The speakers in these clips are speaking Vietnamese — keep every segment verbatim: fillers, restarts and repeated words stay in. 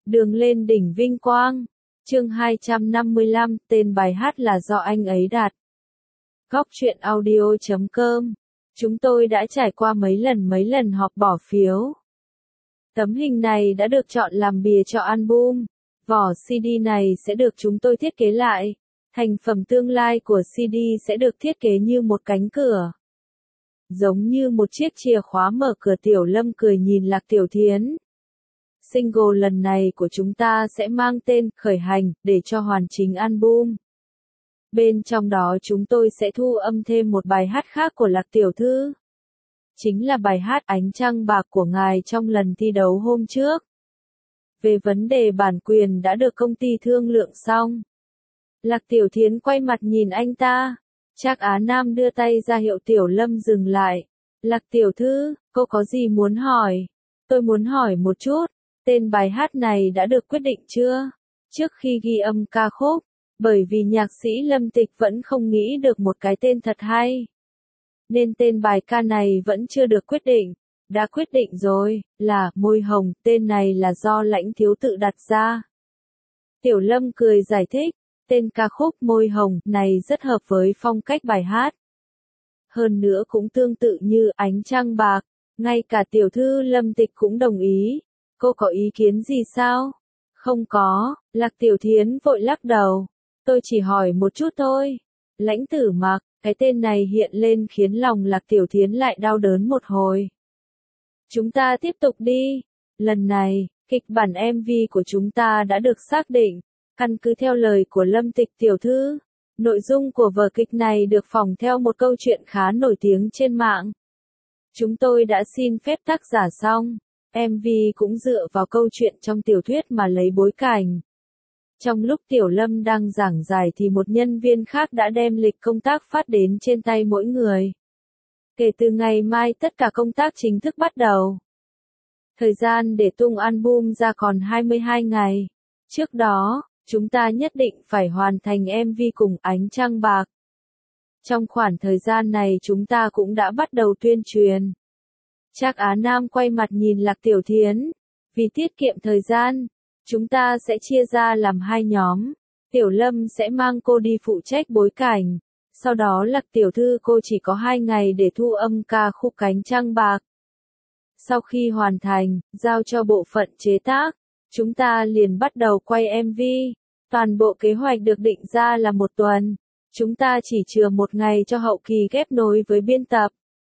Đường lên đỉnh vinh quang. Chương hai trăm năm mươi lăm, tên bài hát là do anh ấy đặt. Góc truyện audio chấm com. Chúng tôi đã trải qua mấy lần mấy lần họp bỏ phiếu. Tấm hình này đã được chọn làm bìa cho album. Vỏ xê đê này sẽ được chúng tôi thiết kế lại. Thành phẩm tương lai của xê đê sẽ được thiết kế như một cánh cửa. Giống như một chiếc chìa khóa mở cửa. Tiểu Lâm cười nhìn Lạc Tiểu Thiến. Single lần này của chúng ta sẽ mang tên Khởi Hành, để cho hoàn chỉnh album. Bên trong đó chúng tôi sẽ thu âm thêm một bài hát khác của Lạc Tiểu Thư. Chính là bài hát Ánh Trăng Bạc của ngài trong lần thi đấu hôm trước. Về vấn đề bản quyền đã được công ty thương lượng xong. Lạc Tiểu Thiến quay mặt nhìn anh ta. Trác Á Nam đưa tay ra hiệu Tiểu Lâm dừng lại. Lạc Tiểu Thư, cô có gì muốn hỏi? Tôi muốn hỏi một chút. Tên bài hát này đã được quyết định chưa? Trước khi ghi âm ca khúc, bởi vì nhạc sĩ Lâm Tịch vẫn không nghĩ được một cái tên thật hay. Nên tên bài ca này vẫn chưa được quyết định. Đã quyết định rồi, là Môi Hồng, tên này là do Lãnh Thiếu tự đặt ra. Tiểu Lâm cười giải thích, tên ca khúc Môi Hồng này rất hợp với phong cách bài hát. Hơn nữa cũng tương tự như Ánh Trăng Bạc, ngay cả tiểu thư Lâm Tịch cũng đồng ý. Cô có ý kiến gì sao? Không có, Lạc Tiểu Thiến vội lắc đầu. Tôi chỉ hỏi một chút thôi. Lãnh Tử Mặc, cái tên này hiện lên khiến lòng Lạc Tiểu Thiến lại đau đớn một hồi. Chúng ta tiếp tục đi. Lần này, kịch bản em vê của chúng ta đã được xác định. Căn cứ theo lời của Lâm Tịch tiểu thư, nội dung của vở kịch này được phỏng theo một câu chuyện khá nổi tiếng trên mạng. Chúng tôi đã xin phép tác giả xong. em vê cũng dựa vào câu chuyện trong tiểu thuyết mà lấy bối cảnh. Trong lúc Tiểu Lâm đang giảng giải thì một nhân viên khác đã đem lịch công tác phát đến trên tay mỗi người. Kể từ ngày mai tất cả công tác chính thức bắt đầu. Thời gian để tung album ra còn hai mươi hai ngày. Trước đó, chúng ta nhất định phải hoàn thành em vê cùng Ánh Trăng Bạc. Trong khoảng thời gian này chúng ta cũng đã bắt đầu tuyên truyền. Trác Á Nam quay mặt nhìn Lạc Tiểu Thiến. Vì tiết kiệm thời gian, chúng ta sẽ chia ra làm hai nhóm. Tiểu Lâm sẽ mang cô đi phụ trách bối cảnh. Sau đó Lạc Tiểu Thư cô chỉ có hai ngày để thu âm ca khúc Cánh Trăng Bạc. Sau khi hoàn thành, giao cho bộ phận chế tác, chúng ta liền bắt đầu quay em vê. Toàn bộ kế hoạch được định ra là một tuần. Chúng ta chỉ chừa một ngày cho hậu kỳ ghép nối với biên tập.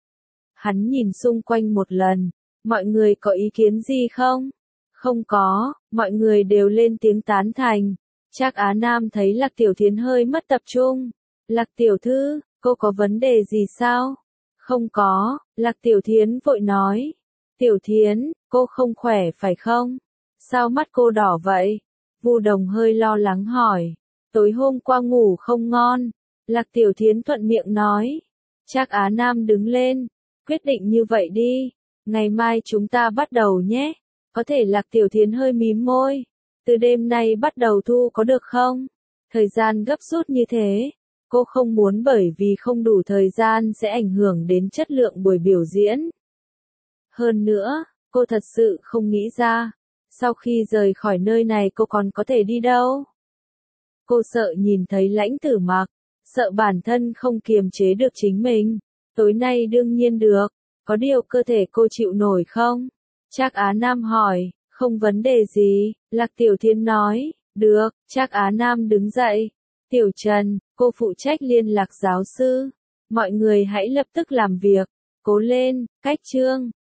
Hắn nhìn xung quanh một lần. Mọi người có ý kiến gì không? Không có, mọi người đều lên tiếng tán thành. Trác Á Nam thấy Lạc Tiểu Thiến hơi mất tập trung. Lạc Tiểu Thư, cô có vấn đề gì sao? Không có, Lạc Tiểu Thiến vội nói. Tiểu Thiến, cô không khỏe phải không? Sao mắt cô đỏ vậy? Vu Đồng hơi lo lắng hỏi. Tối hôm qua ngủ không ngon. Lạc Tiểu Thiến thuận miệng nói. Trác Á Nam đứng lên. Quyết định như vậy đi. Ngày mai chúng ta bắt đầu nhé. Có thể Lạc Tiểu Thiến hơi mím môi. Từ đêm nay bắt đầu thu có được không? Thời gian gấp rút như thế. Cô không muốn bởi vì không đủ thời gian sẽ ảnh hưởng đến chất lượng buổi biểu diễn. Hơn nữa, cô thật sự không nghĩ ra. Sau khi rời khỏi nơi này cô còn có thể đi đâu? Cô sợ nhìn thấy Lãnh Tử Mặc. Sợ bản thân không kiềm chế được chính mình. Tối nay đương nhiên được. Có điều cơ thể cô chịu nổi không? Trác Á Nam hỏi. Không vấn đề gì, Lạc Tiểu Thiến nói. Được, Trác Á Nam đứng dậy. Tiểu Trần, cô phụ trách liên lạc giáo sư. Mọi người hãy lập tức làm việc. Cố lên, Cách Trương.